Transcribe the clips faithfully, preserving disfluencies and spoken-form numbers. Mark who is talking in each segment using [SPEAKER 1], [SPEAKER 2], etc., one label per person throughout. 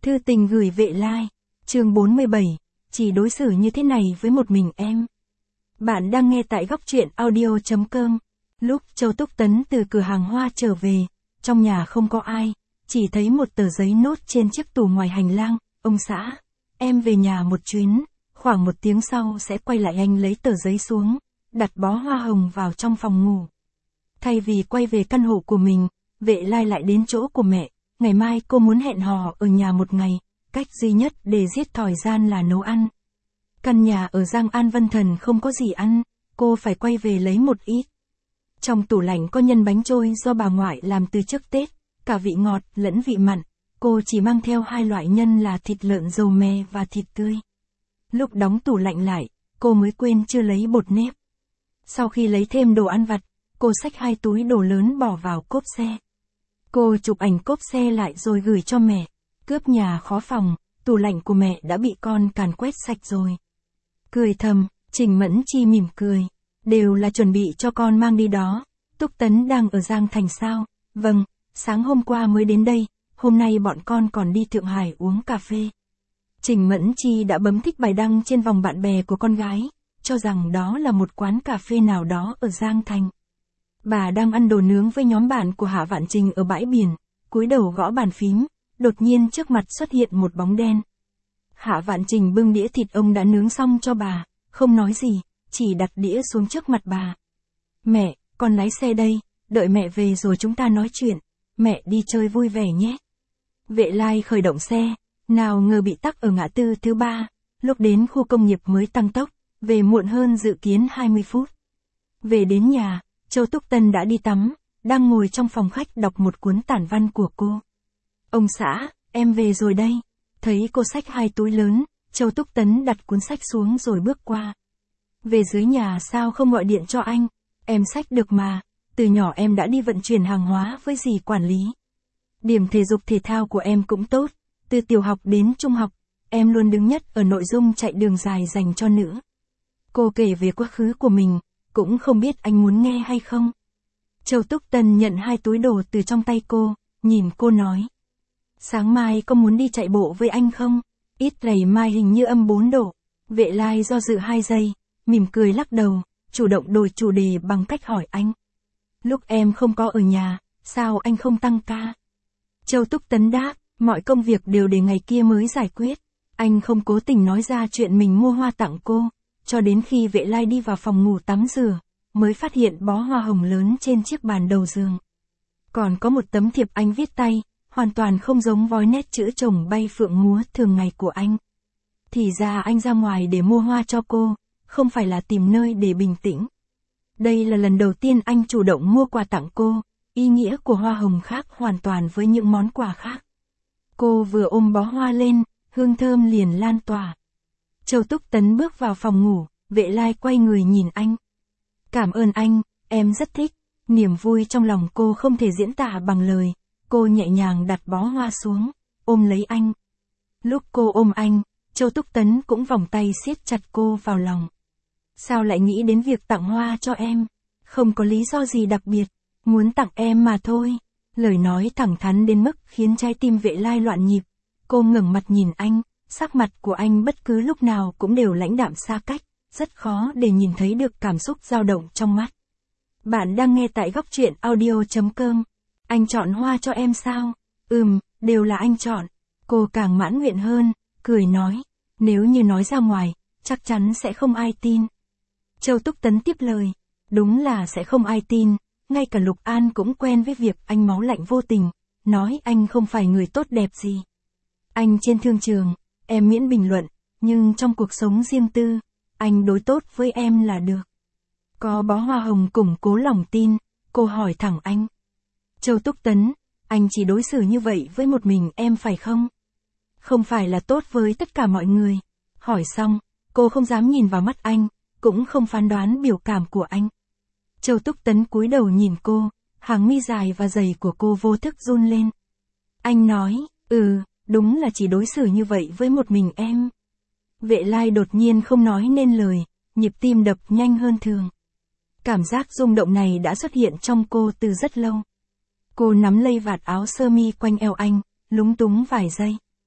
[SPEAKER 1] Thư tình gửi Vệ Lai, chương bốn mươi bảy, chỉ đối xử như thế này với một mình em. Bạn đang nghe tại góc truyện audio chấm com. Lúc Châu Túc Tấn từ cửa hàng hoa trở về, trong nhà không có ai, chỉ thấy một tờ giấy nốt trên chiếc tủ ngoài hành lang. Ông xã, em về nhà một chuyến, khoảng một tiếng sau sẽ quay lại. Anh lấy tờ giấy xuống, đặt bó hoa hồng vào trong phòng ngủ. Thay vì quay về căn hộ của mình, Vệ Lai lại đến chỗ của mẹ. Ngày mai cô muốn hẹn hò ở nhà một ngày, cách duy nhất để giết thời gian là nấu ăn. Căn nhà ở Giang An Vân Thần không có gì ăn, cô phải quay về lấy một ít. Trong tủ lạnh có nhân bánh trôi do bà ngoại làm từ trước Tết, cả vị ngọt lẫn vị mặn. Cô chỉ mang theo hai loại nhân là thịt lợn dầu mè và thịt tươi. Lúc đóng tủ lạnh lại, cô mới quên chưa lấy bột nếp. Sau khi lấy thêm đồ ăn vặt, cô xách hai túi đồ lớn bỏ vào cốp xe. Cô chụp ảnh cốp xe lại rồi gửi cho mẹ. Cướp nhà khó phòng, tủ lạnh của mẹ đã bị con càn quét sạch rồi. Cười thầm, Trình Mẫn Chi mỉm cười. Đều là chuẩn bị cho con mang đi đó. Túc Tấn đang ở Giang Thành sao? Vâng, sáng hôm qua mới đến đây, hôm nay bọn con còn đi Thượng Hải uống cà phê. Trình Mẫn Chi đã bấm thích bài đăng trên vòng bạn bè của con gái, cho rằng đó là một quán cà phê nào đó ở Giang Thành. Bà đang ăn đồ nướng với nhóm bạn của Hạ Vạn Trình ở bãi biển, cúi đầu gõ bàn phím, đột nhiên trước mặt xuất hiện một bóng đen. Hạ Vạn Trình bưng đĩa thịt ông đã nướng xong cho bà, không nói gì, chỉ đặt đĩa xuống trước mặt bà. Mẹ, con lái xe đây, đợi mẹ về rồi chúng ta nói chuyện, mẹ đi chơi vui vẻ nhé. Vệ Lai khởi động xe, nào ngờ bị tắc ở ngã tư thứ ba, lúc đến khu công nghiệp mới tăng tốc, về muộn hơn dự kiến hai mươi phút. Về đến nhà, Châu Túc Tân đã đi tắm, đang ngồi trong phòng khách đọc một cuốn tản văn của cô. Ông xã, em về rồi đây. Thấy cô xách hai túi lớn, Châu Túc Tấn đặt cuốn sách xuống rồi bước qua. Về dưới nhà sao không gọi điện cho anh? Em xách được mà, từ nhỏ em đã đi vận chuyển hàng hóa với dì quản lý. Điểm thể dục thể thao của em cũng tốt, từ tiểu học đến trung học, em luôn đứng nhất ở nội dung chạy đường dài dành cho nữ. Cô kể về quá khứ của mình, cũng không biết anh muốn nghe hay không. Châu Túc Tần nhận hai túi đồ từ trong tay cô, nhìn cô nói. Sáng mai có muốn đi chạy bộ với anh không? Ít ngày mai hình như âm bốn độ. Vệ Lai do dự hai giây, mỉm cười lắc đầu, chủ động đổi chủ đề bằng cách hỏi anh. Lúc em không có ở nhà, sao anh không tăng ca? Châu Túc Tấn đáp, mọi công việc đều để ngày kia mới giải quyết. Anh không cố tình nói ra chuyện mình mua hoa tặng cô, cho đến khi Vệ Lai đi vào phòng ngủ tắm rửa, mới phát hiện bó hoa hồng lớn trên chiếc bàn đầu giường. Còn có một tấm thiệp anh viết tay, hoàn toàn không giống vói nét chữ chồng bay phượng múa thường ngày của anh. Thì ra anh ra ngoài để mua hoa cho cô, không phải là tìm nơi để bình tĩnh. Đây là lần đầu tiên anh chủ động mua quà tặng cô, ý nghĩa của hoa hồng khác hoàn toàn với những món quà khác. Cô vừa ôm bó hoa lên, hương thơm liền lan tỏa. Châu Túc Tấn bước vào phòng ngủ, Vệ Lai quay người nhìn anh. Cảm ơn anh, em rất thích. Niềm vui trong lòng cô không thể diễn tả bằng lời. Cô nhẹ nhàng đặt bó hoa xuống, ôm lấy anh. Lúc cô ôm anh, Châu Túc Tấn cũng vòng tay siết chặt cô vào lòng. Sao lại nghĩ đến việc tặng hoa cho em? Không có lý do gì đặc biệt, muốn tặng em mà thôi. Lời nói thẳng thắn đến mức khiến trái tim Vệ Lai loạn nhịp. Cô ngẩng mặt nhìn anh, sắc mặt của anh bất cứ lúc nào cũng đều lãnh đạm xa cách, rất khó để nhìn thấy được cảm xúc dao động trong mắt. Bạn đang nghe tại góc truyện audio chấm com. Anh chọn hoa cho em sao? Ừm, đều là anh chọn. Cô càng mãn nguyện hơn, cười nói. Nếu như nói ra ngoài, chắc chắn sẽ không ai tin. Châu Túc Tấn tiếp lời. Đúng là sẽ không ai tin, ngay cả Lục An cũng quen với việc anh máu lạnh vô tình, nói anh không phải người tốt đẹp gì. Anh trên thương trường, em miễn bình luận, nhưng trong cuộc sống riêng tư, anh đối tốt với em là được. Có bó hoa hồng củng cố lòng tin, cô hỏi thẳng anh. Châu Túc Tấn, anh chỉ đối xử như vậy với một mình em phải không? Không phải là tốt với tất cả mọi người. Hỏi xong, cô không dám nhìn vào mắt anh, cũng không phán đoán biểu cảm của anh. Châu Túc Tấn cúi đầu nhìn cô, hàng mi dài và dày của cô vô thức run lên. Anh nói, ừ, đúng là chỉ đối xử như vậy với một mình em. Vệ Lai đột nhiên không nói nên lời, nhịp tim đập nhanh hơn thường. Cảm giác rung động này đã xuất hiện trong cô từ rất lâu. Cô nắm lấy vạt áo sơ mi quanh eo anh, lúng túng vài giây.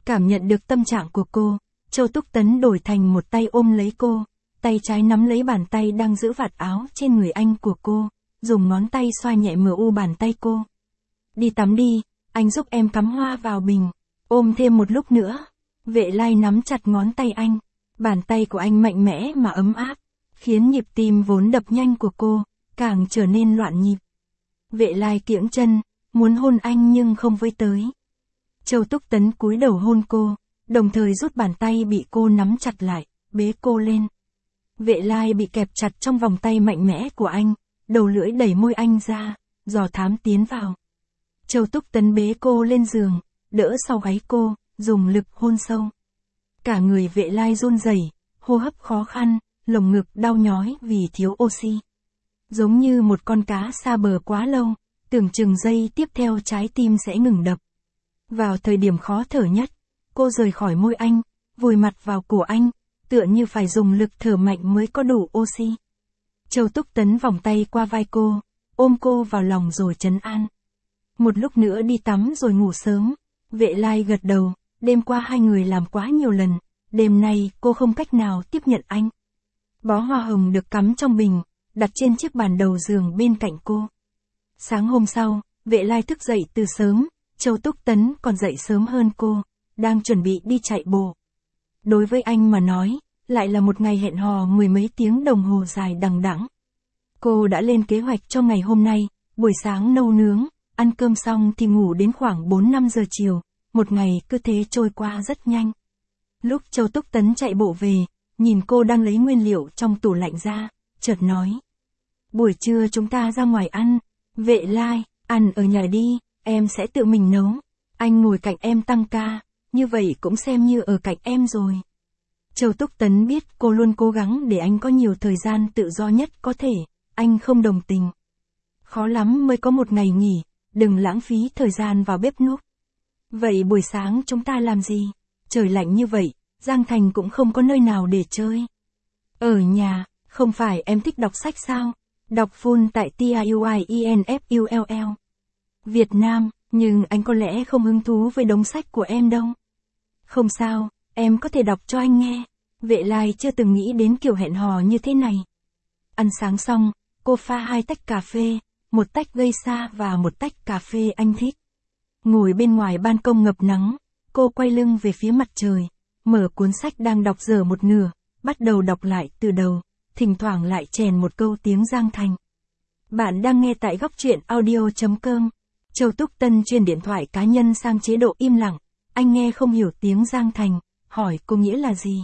[SPEAKER 1] Cảm nhận được tâm trạng của cô, Châu Túc Tấn đổi thành một tay ôm lấy cô, tay trái nắm lấy bàn tay đang giữ vạt áo trên người anh của cô, dùng ngón tay xoa nhẹ mờ u bàn tay cô. Đi tắm đi, anh giúp em cắm hoa vào bình, ôm thêm một lúc nữa. Vệ Lai nắm chặt ngón tay anh, bàn tay của anh mạnh mẽ mà ấm áp, khiến nhịp tim vốn đập nhanh của cô, càng trở nên loạn nhịp. Vệ Lai kiễng chân, muốn hôn anh nhưng không với tới. Châu Túc Tấn cúi đầu hôn cô, đồng thời rút bàn tay bị cô nắm chặt lại, bế cô lên. Vệ Lai bị kẹp chặt trong vòng tay mạnh mẽ của anh, đầu lưỡi đẩy môi anh ra, dò thám tiến vào. Châu Túc Tấn bế cô lên giường, đỡ sau gáy cô, dùng lực hôn sâu. Cả người Vệ Lai run rẩy, hô hấp khó khăn, lồng ngực đau nhói vì thiếu oxy. Giống như một con cá xa bờ quá lâu, tưởng chừng giây tiếp theo trái tim sẽ ngừng đập. Vào thời điểm khó thở nhất, cô rời khỏi môi anh, vùi mặt vào cổ anh, tựa như phải dùng lực thở mạnh mới có đủ oxy. Châu Túc Tấn vòng tay qua vai cô, ôm cô vào lòng rồi trấn an. Một lúc nữa đi tắm rồi ngủ sớm. Vệ Lai gật đầu, đêm qua hai người làm quá nhiều lần, đêm nay cô không cách nào tiếp nhận anh. Bó hoa hồng được cắm trong bình, đặt trên chiếc bàn đầu giường bên cạnh cô. Sáng hôm sau, Vệ Lai thức dậy từ sớm, Châu Túc Tấn còn dậy sớm hơn cô, đang chuẩn bị đi chạy bộ. Đối với anh mà nói, lại là một ngày hẹn hò mười mấy tiếng đồng hồ dài đằng đẵng. Cô đã lên kế hoạch cho ngày hôm nay, buổi sáng nấu nướng, ăn cơm xong thì ngủ đến khoảng bốn năm giờ chiều, một ngày cứ thế trôi qua rất nhanh. Lúc Châu Túc Tấn chạy bộ về, nhìn cô đang lấy nguyên liệu trong tủ lạnh ra, chợt nói. Buổi trưa chúng ta ra ngoài ăn. Vệ Lai, ăn ở nhà đi, em sẽ tự mình nấu. Anh ngồi cạnh em tăng ca, như vậy cũng xem như ở cạnh em rồi. Châu Túc Tấn biết cô luôn cố gắng để anh có nhiều thời gian tự do nhất có thể, anh không đồng tình. Khó lắm mới có một ngày nghỉ, đừng lãng phí thời gian vào bếp núc. Vậy buổi sáng chúng ta làm gì? Trời lạnh như vậy, Giang Thành cũng không có nơi nào để chơi. Ở nhà, không phải em thích đọc sách sao? Đọc full tại T I U I E N F U L L. Việt Nam, nhưng anh có lẽ không hứng thú với đống sách của em đâu. Không sao, em có thể đọc cho anh nghe. Vệ Lai chưa từng nghĩ đến kiểu hẹn hò như thế này. Ăn sáng xong, cô pha hai tách cà phê, một tách gây xa và một tách cà phê anh thích. Ngồi bên ngoài ban công ngập nắng, cô quay lưng về phía mặt trời, mở cuốn sách đang đọc dở một nửa, bắt đầu đọc lại từ đầu, thỉnh thoảng lại chèn một câu tiếng Giang Thành. Bạn đang nghe tại góc truyện audio chấm com. Châu Túc Tấn chuyển điện thoại cá nhân sang chế độ im lặng, anh nghe không hiểu tiếng Giang Thành, hỏi cô nghĩa là gì.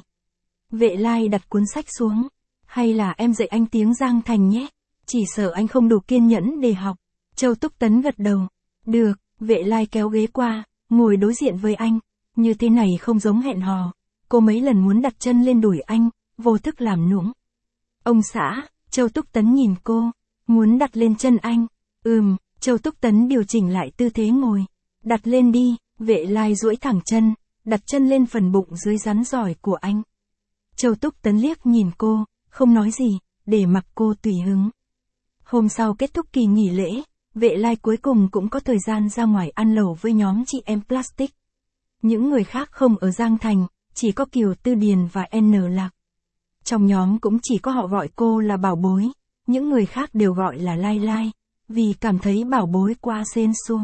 [SPEAKER 1] Vệ Lai đặt cuốn sách xuống, hay là em dạy anh tiếng Giang Thành nhé, chỉ sợ anh không đủ kiên nhẫn để học. Châu Túc Tấn gật đầu, được. Vệ Lai kéo ghế qua, ngồi đối diện với anh, như thế này không giống hẹn hò. Cô mấy lần muốn đặt chân lên đùi anh, vô thức làm nũng. Ông xã, Châu Túc Tấn nhìn cô, muốn đặt lên chân anh. Ừm, Châu Túc Tấn điều chỉnh lại tư thế ngồi. Đặt lên đi. Vệ Lai duỗi thẳng chân, đặt chân lên phần bụng dưới rắn giỏi của anh. Châu Túc Tấn liếc nhìn cô, không nói gì, để mặc cô tùy hứng. Hôm sau kết thúc kỳ nghỉ lễ, Vệ Lai cuối cùng cũng có thời gian ra ngoài ăn lẩu với nhóm chị em Plastic. Những người khác không ở Giang Thành, chỉ có Kiều Tư Điền và N Lạc. Trong nhóm cũng chỉ có họ gọi cô là Bảo Bối, những người khác đều gọi là Lai Lai, vì cảm thấy Bảo Bối quá sến xua.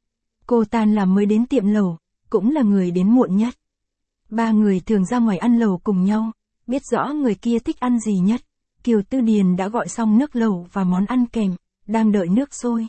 [SPEAKER 1] Cô tan làm mới đến tiệm lẩu, cũng là người đến muộn nhất. Ba người thường ra ngoài ăn lẩu cùng nhau, biết rõ người kia thích ăn gì nhất. Kiều Tư Điền đã gọi xong nước lẩu và món ăn kèm, đang đợi nước sôi.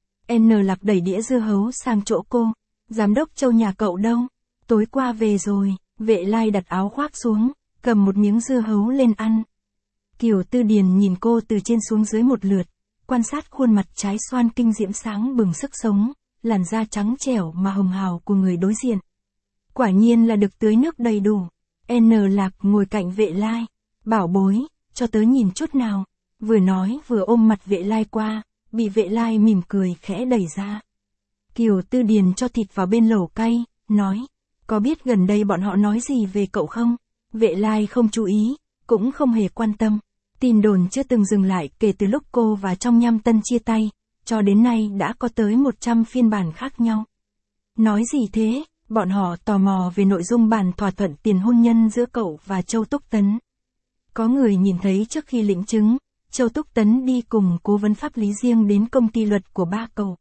[SPEAKER 1] N Lạc đẩy đĩa dưa hấu sang chỗ cô. Giám đốc Châu nhà cậu đâu? Tối qua về rồi. Vệ Lai đặt áo khoác xuống, cầm một miếng dưa hấu lên ăn. Kiều Tư Điền nhìn cô từ trên xuống dưới một lượt, quan sát khuôn mặt trái xoan kinh diễm sáng bừng sức sống, làn da trắng trẻo mà hồng hào của người đối diện. Quả nhiên là được tưới nước đầy đủ. N Lạc ngồi cạnh Vệ Lai. Bảo Bối, cho tớ nhìn chút nào. Vừa nói vừa ôm mặt Vệ Lai qua, bị Vệ Lai mỉm cười khẽ đẩy ra. Kiều Tư Điền cho thịt vào bên lẩu cay, nói, có biết gần đây bọn họ nói gì về cậu không? Vệ Lai không chú ý, cũng không hề quan tâm. Tin đồn chưa từng dừng lại kể từ lúc cô và Trong Nham Tân chia tay, cho đến nay đã có tới một trăm phiên bản khác nhau. Nói gì thế? Bọn họ tò mò về nội dung bản thỏa thuận tiền hôn nhân giữa cậu và Châu Túc Tấn. Có người nhìn thấy trước khi lĩnh chứng, Châu Túc Tấn đi cùng cố vấn pháp lý riêng đến công ty luật của ba cậu.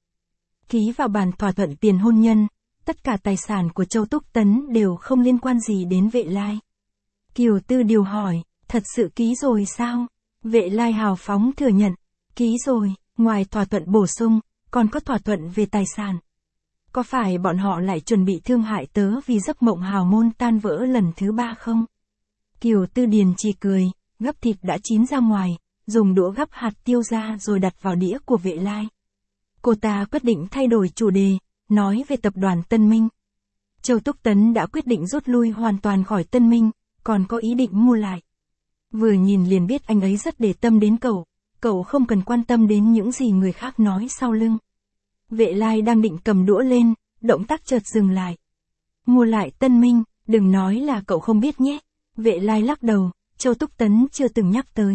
[SPEAKER 1] Ký vào bản thỏa thuận tiền hôn nhân, tất cả tài sản của Châu Túc Tấn đều không liên quan gì đến Vệ Lai. Kiều Tư Điều hỏi, thật sự ký rồi sao? Vệ Lai hào phóng thừa nhận, ký rồi, ngoài thỏa thuận bổ sung, còn có thỏa thuận về tài sản. Có phải bọn họ lại chuẩn bị thương hại tớ vì giấc mộng hào môn tan vỡ lần thứ ba không? Kiều Tư Điền chỉ cười, gấp thịt đã chín ra ngoài, dùng đũa gắp hạt tiêu ra rồi đặt vào đĩa của Vệ Lai. Cô ta quyết định thay đổi chủ đề, nói về tập đoàn Tân Minh. Châu Túc Tấn đã quyết định rút lui hoàn toàn khỏi Tân Minh, còn có ý định mua lại. Vừa nhìn liền biết anh ấy rất để tâm đến cậu, cậu không cần quan tâm đến những gì người khác nói sau lưng. Vệ Lai đang định cầm đũa lên, động tác chợt dừng lại. Mua lại Tân Minh, đừng nói là cậu không biết nhé. Vệ Lai lắc đầu, Châu Túc Tấn chưa từng nhắc tới.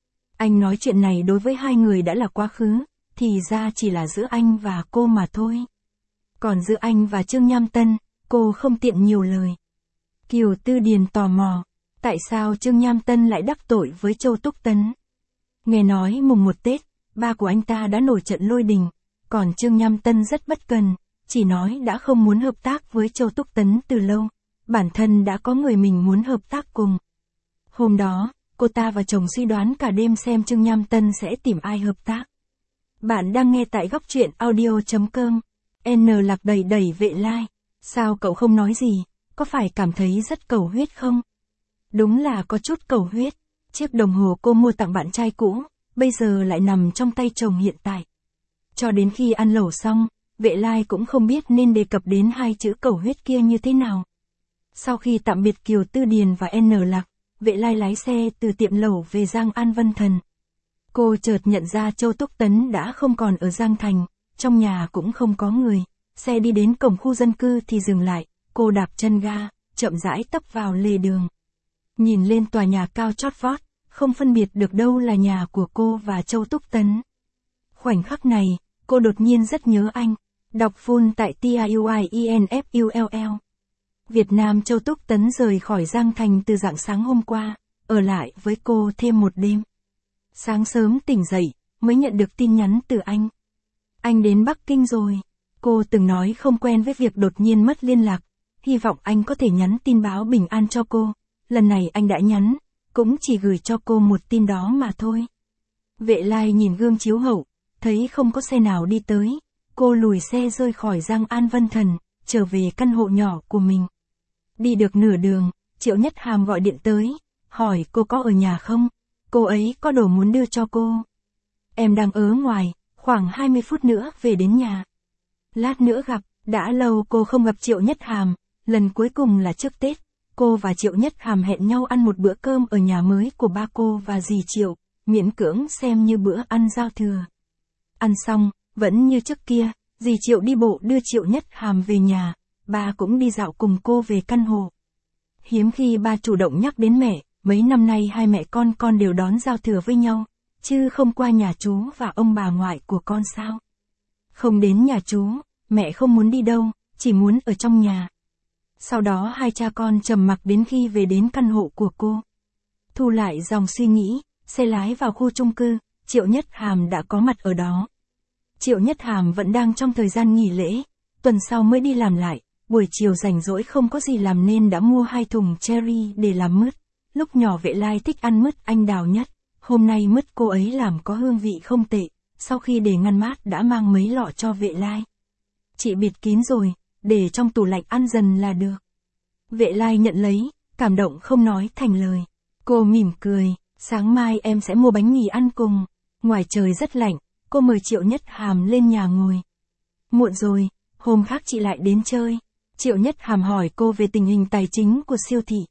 [SPEAKER 1] Anh nói chuyện này đối với hai người đã là quá khứ, thì ra chỉ là giữa anh và cô mà thôi. Còn giữa anh và Trương Nham Tân, cô không tiện nhiều lời. Kiều Tư Điền tò mò, tại sao Trương Nham Tân lại đắc tội với Châu Túc Tấn? Nghe nói mùng một Tết, ba của anh ta đã nổi trận lôi đình, còn Trương Nham Tân rất bất cần, chỉ nói đã không muốn hợp tác với Châu Túc Tấn từ lâu, bản thân đã có người mình muốn hợp tác cùng. Hôm đó, cô ta và chồng suy đoán cả đêm xem Trương Nham Tân sẽ tìm ai hợp tác. Bạn đang nghe tại góc truyện audio chấm com. N Lạc đẩy đẩy Vệ Lai. Sao cậu không nói gì, có phải cảm thấy rất cầu huyết không? Đúng là có chút cầu huyết. Chiếc đồng hồ cô mua tặng bạn trai cũ, bây giờ lại nằm trong tay chồng hiện tại. Cho đến khi ăn lẩu xong, Vệ Lai cũng không biết nên đề cập đến hai chữ cầu huyết kia như thế nào. Sau khi tạm biệt Kiều Tư Điền và N Lạc, Vệ Lai lái xe từ tiệm lẩu về Giang An Vân Thần. Cô chợt nhận ra Châu Túc Tấn đã không còn ở Giang Thành, trong nhà cũng không có người. Xe đi đến cổng khu dân cư thì dừng lại, cô đạp chân ga, chậm rãi tấp vào lề đường. Nhìn lên tòa nhà cao chót vót, không phân biệt được đâu là nhà của cô và Châu Túc Tấn. Khoảnh khắc này, cô đột nhiên rất nhớ anh. Đọc full tại T I U I E N F U L L. Việt Nam. Châu Túc Tấn rời khỏi Giang Thành từ rạng sáng hôm qua, ở lại với cô thêm một đêm. Sáng sớm tỉnh dậy, mới nhận được tin nhắn từ anh. Anh đến Bắc Kinh rồi. Cô từng nói không quen với việc đột nhiên mất liên lạc, hy vọng anh có thể nhắn tin báo bình an cho cô. Lần này anh đã nhắn, cũng chỉ gửi cho cô một tin đó mà thôi. Vệ Lai nhìn gương chiếu hậu, thấy không có xe nào đi tới. Cô lùi xe rơi khỏi Giang An Vân Thần, trở về căn hộ nhỏ của mình. Đi được nửa đường, Triệu Nhất Hàm gọi điện tới, hỏi cô có ở nhà không? Cô ấy có đồ muốn đưa cho cô. Em đang ở ngoài, khoảng hai mươi phút nữa về đến nhà. Lát nữa gặp, đã lâu cô không gặp Triệu Nhất Hàm, lần cuối cùng là trước Tết. Cô và Triệu Nhất Hàm hẹn nhau ăn một bữa cơm ở nhà mới của ba cô và dì Triệu, miễn cưỡng xem như bữa ăn giao thừa. Ăn xong, vẫn như trước kia, dì Triệu đi bộ đưa Triệu Nhất Hàm về nhà, ba cũng đi dạo cùng cô về căn hộ. Hiếm khi ba chủ động nhắc đến mẹ, mấy năm nay hai mẹ con con đều đón giao thừa với nhau, chứ không qua nhà chú và ông bà ngoại của con sao. Không đến nhà chú, mẹ không muốn đi đâu, chỉ muốn ở trong nhà. Sau đó hai cha con trầm mặc đến khi về đến căn hộ của cô. Thu lại dòng suy nghĩ, xe lái vào khu chung cư, Triệu Nhất Hàm đã có mặt ở đó. Triệu Nhất Hàm vẫn đang trong thời gian nghỉ lễ, tuần sau mới đi làm lại, buổi chiều rảnh rỗi không có gì làm nên đã mua hai thùng cherry để làm mứt. Lúc nhỏ Vệ Lai thích ăn mứt anh đào nhất, hôm nay mứt cô ấy làm có hương vị không tệ, sau khi để ngăn mát đã mang mấy lọ cho Vệ Lai. Chị bịt kín rồi, để trong tủ lạnh ăn dần là được. Vệ Lai nhận lấy, cảm động không nói thành lời. Cô mỉm cười, sáng mai em sẽ mua bánh mì ăn cùng. Ngoài trời rất lạnh, cô mời Triệu Nhất Hàm lên nhà ngồi. Muộn rồi, hôm khác chị lại đến chơi. Triệu Nhất Hàm hỏi cô về tình hình tài chính của siêu thị.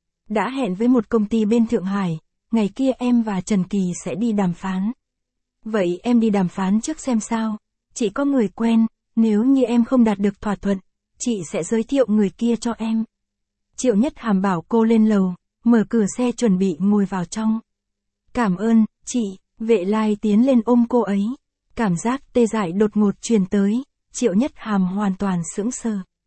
[SPEAKER 1] Đã hẹn với một công ty bên Thượng Hải, ngày kia em và Trần Kỳ sẽ đi đàm phán. Vậy em đi đàm phán trước xem sao, chị có người quen, nếu như em không đạt được thỏa thuận, chị sẽ giới thiệu người kia cho em. Triệu Nhất Hàm bảo cô lên lầu, mở cửa xe chuẩn bị ngồi vào trong. Cảm ơn, chị. Vệ Lai tiến lên ôm cô ấy. Cảm giác tê dại đột ngột truyền tới, Triệu Nhất Hàm hoàn toàn sững sờ.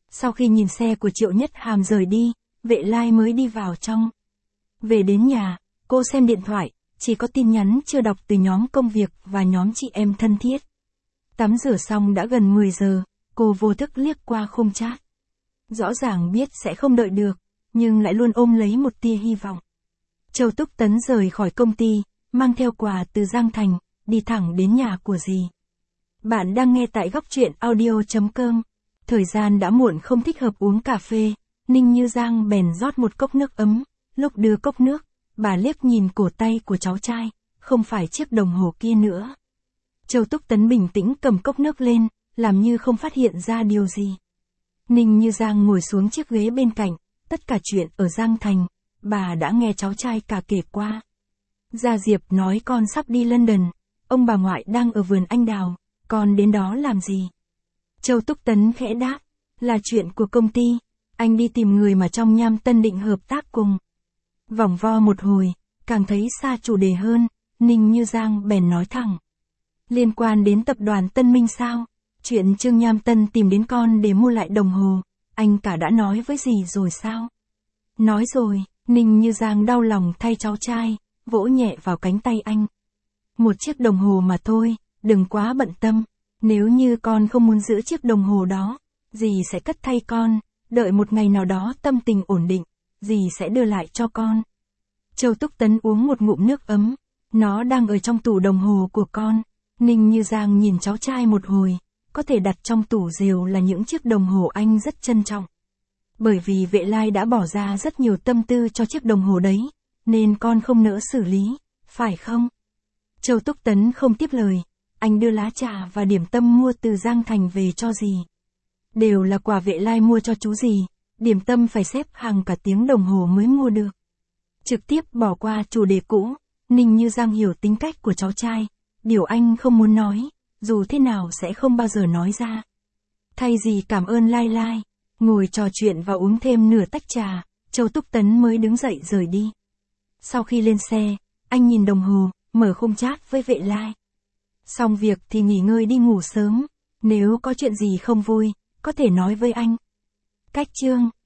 [SPEAKER 1] Sau khi nhìn xe của Triệu Nhất Hàm rời đi, Vệ Lai mới đi vào trong. Về đến nhà, cô xem điện thoại, chỉ có tin nhắn chưa đọc từ nhóm công việc và nhóm chị em thân thiết. Tắm rửa xong đã gần mười giờ, cô vô thức liếc qua khung chat. Rõ ràng biết sẽ không đợi được, nhưng lại luôn ôm lấy một tia hy vọng. Châu Túc Tấn rời khỏi công ty, mang theo quà từ Giang Thành, đi thẳng đến nhà của dì. Bạn đang nghe tại góc truyện audio chấm com. Thời gian đã muộn không thích hợp uống cà phê, Ninh Như Giang bèn rót một cốc nước ấm. Lúc đưa cốc nước, bà liếc nhìn cổ tay của cháu trai, không phải chiếc đồng hồ kia nữa. Châu Túc Tấn bình tĩnh cầm cốc nước lên, làm như không phát hiện ra điều gì. Ninh Như Giang ngồi xuống chiếc ghế bên cạnh, tất cả chuyện ở Giang Thành, bà đã nghe cháu trai cả kể qua. Gia Diệp nói con sắp đi London, ông bà ngoại đang ở vườn anh đào, con đến đó làm gì? Châu Túc Tấn khẽ đáp, là chuyện của công ty, anh đi tìm người mà trong Nham Tân định hợp tác cùng. Vòng vo một hồi, càng thấy xa chủ đề hơn, Ninh Như Giang bèn nói thẳng. Liên quan đến tập đoàn Tân Minh sao? Chuyện Trương Nham Tân tìm đến con để mua lại đồng hồ, anh cả đã nói với dì rồi sao? Nói rồi, Ninh Như Giang đau lòng thay cháu trai, vỗ nhẹ vào cánh tay anh. Một chiếc đồng hồ mà thôi, đừng quá bận tâm, nếu như con không muốn giữ chiếc đồng hồ đó, dì sẽ cất thay con, đợi một ngày nào đó tâm tình ổn định, dì sẽ đưa lại cho con. Châu Túc Tấn uống một ngụm nước ấm, nó đang ở trong tủ đồng hồ của con. Ninh Như Giang nhìn cháu trai một hồi, có thể đặt trong tủ rìu là những chiếc đồng hồ anh rất trân trọng. Bởi vì Vệ Lai đã bỏ ra rất nhiều tâm tư cho chiếc đồng hồ đấy, nên con không nỡ xử lý, phải không? Châu Túc Tấn không tiếp lời, anh đưa lá trà và điểm tâm mua từ Giang Thành về cho dì. Đều là quà Vệ Lai mua cho chú dì, điểm tâm phải xếp hàng cả tiếng đồng hồ mới mua được. Trực tiếp bỏ qua chủ đề cũ, Ninh Như Giang hiểu tính cách của cháu trai, điều anh không muốn nói, dù thế nào sẽ không bao giờ nói ra. Thay dì cảm ơn Lai Lai, ngồi trò chuyện và uống thêm nửa tách trà, Châu Túc Tấn mới đứng dậy rời đi. Sau khi lên xe, anh nhìn đồng hồ, mở khung chat với Vệ Lai. Xong việc thì nghỉ ngơi đi ngủ sớm, nếu có chuyện gì không vui, có thể nói với anh. Cách chương